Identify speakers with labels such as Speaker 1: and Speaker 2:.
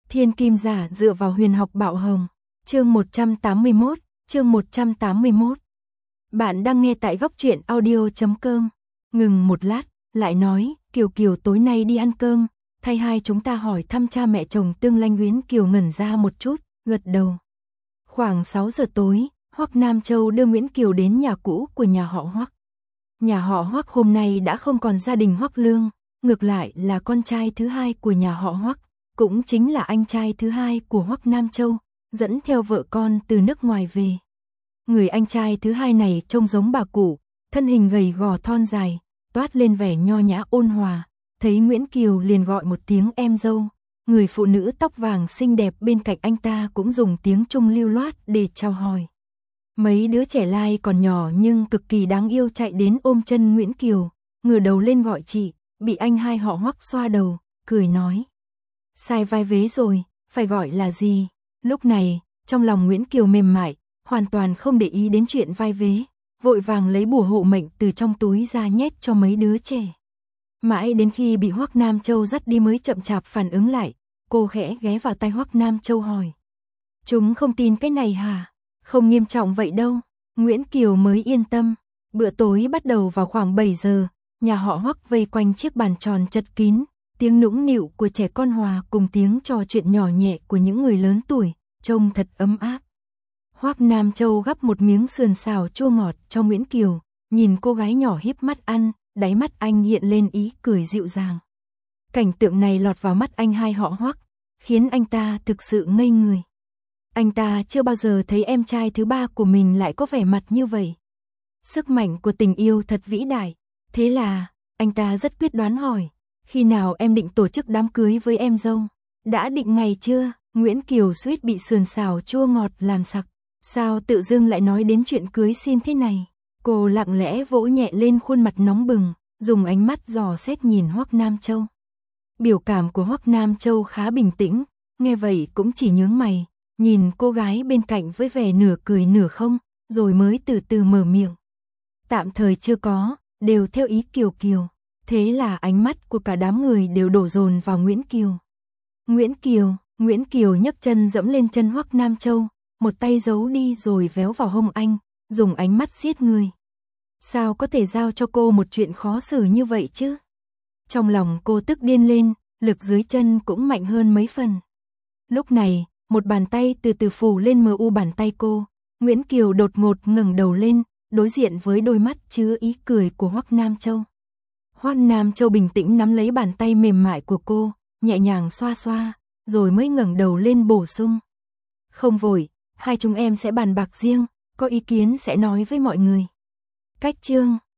Speaker 1: Thiên Kim Giả dựa vào huyền học Bạo Hồng. Chương 181. Bạn đang nghe tại góc truyện audio.com. Ngừng một lát, lại nói, Kiều Kiều tối nay đi ăn cơm, thay hai chúng ta hỏi thăm cha mẹ chồng Tương Lanh. Nguyễn Kiều ngẩn ra một chút, gật đầu. Khoảng 6 giờ tối, Hoắc Nam Châu đưa Nguyễn Kiều đến nhà cũ của nhà họ Hoắc. Nhà họ Hoắc hôm nay đã không còn gia đình Hoắc Lương, ngược lại là con trai thứ hai của nhà họ Hoắc, cũng chính là anh trai thứ hai của Hoắc Nam Châu, dẫn theo vợ con từ nước ngoài về. Người anh trai thứ hai này trông giống bà cụ, thân hình gầy gò thon dài, toát lên vẻ nho nhã ôn hòa, thấy Nguyễn Kiều liền gọi một tiếng em dâu. Người phụ nữ tóc vàng xinh đẹp bên cạnh anh ta cũng dùng tiếng Trung lưu loát để chào hỏi. Mấy đứa trẻ lai còn nhỏ nhưng cực kỳ đáng yêu chạy đến ôm chân Nguyễn Kiều, ngửa đầu lên gọi chị, bị anh hai họ Hoắc xoa đầu, cười nói. Sai vai vế rồi, phải gọi là gì? Lúc này, trong lòng Nguyễn Kiều mềm mại, hoàn toàn không để ý đến chuyện vai vế, vội vàng lấy bùa hộ mệnh từ trong túi ra nhét cho mấy đứa trẻ. Mãi đến khi bị Hoắc Nam Châu dắt đi mới chậm chạp phản ứng lại, cô khẽ ghé vào tai Hoắc Nam Châu hỏi. Chúng không tin cái này hả? Không nghiêm trọng vậy đâu. Nguyễn Kiều mới yên tâm. Bữa tối bắt đầu vào khoảng 7 giờ, nhà họ Hoắc vây quanh chiếc bàn tròn chật kín, tiếng nũng nịu của trẻ con hòa cùng tiếng trò chuyện nhỏ nhẹ của những người lớn tuổi, trông thật ấm áp. Hoắc Nam Châu gắp một miếng sườn xào chua ngọt cho Nguyễn Kiều, nhìn cô gái nhỏ híp mắt ăn, đáy mắt anh hiện lên ý cười dịu dàng. Cảnh tượng này lọt vào mắt anh hai họ Hoắc, khiến anh ta thực sự ngây người. Anh ta chưa bao giờ thấy em trai thứ ba của mình lại có vẻ mặt như vậy. Sức mạnh của tình yêu thật vĩ đại. Thế là, anh ta rất quyết đoán hỏi, khi nào em định tổ chức đám cưới với em dâu? Đã định ngày chưa? Nguyễn Kiều suýt bị sườn xào chua ngọt làm sặc. Sao tự dưng lại nói đến chuyện cưới xin thế này? Cô lặng lẽ vỗ nhẹ lên khuôn mặt nóng bừng, dùng ánh mắt dò xét nhìn Hoắc Nam Châu. Biểu cảm của Hoắc Nam Châu khá bình tĩnh, nghe vậy cũng chỉ nhướng mày, nhìn cô gái bên cạnh với vẻ nửa cười nửa không, rồi mới từ từ mở miệng. Tạm thời chưa có, đều theo ý Kiều Kiều. Thế là ánh mắt của cả đám người đều đổ dồn vào Nguyễn Kiều. Nguyễn Kiều nhấc chân dẫm lên chân Hoắc Nam Châu, một tay giấu đi rồi véo vào hông anh, dùng ánh mắt giết người. Sao có thể giao cho cô một chuyện khó xử như vậy chứ? Trong lòng cô tức điên lên, lực dưới chân cũng mạnh hơn mấy phần. Lúc này, một bàn tay từ từ phủ lên mờ u bàn tay cô, Nguyễn Kiều đột ngột ngẩng đầu lên, đối diện với đôi mắt chứa ý cười của Hoắc Nam Châu. Hoắc Nam Châu bình tĩnh nắm lấy bàn tay mềm mại của cô, nhẹ nhàng xoa xoa, rồi mới ngẩng đầu lên bổ sung. Không vội, hai chúng em sẽ bàn bạc riêng, có ý kiến sẽ nói với mọi người. Cách chương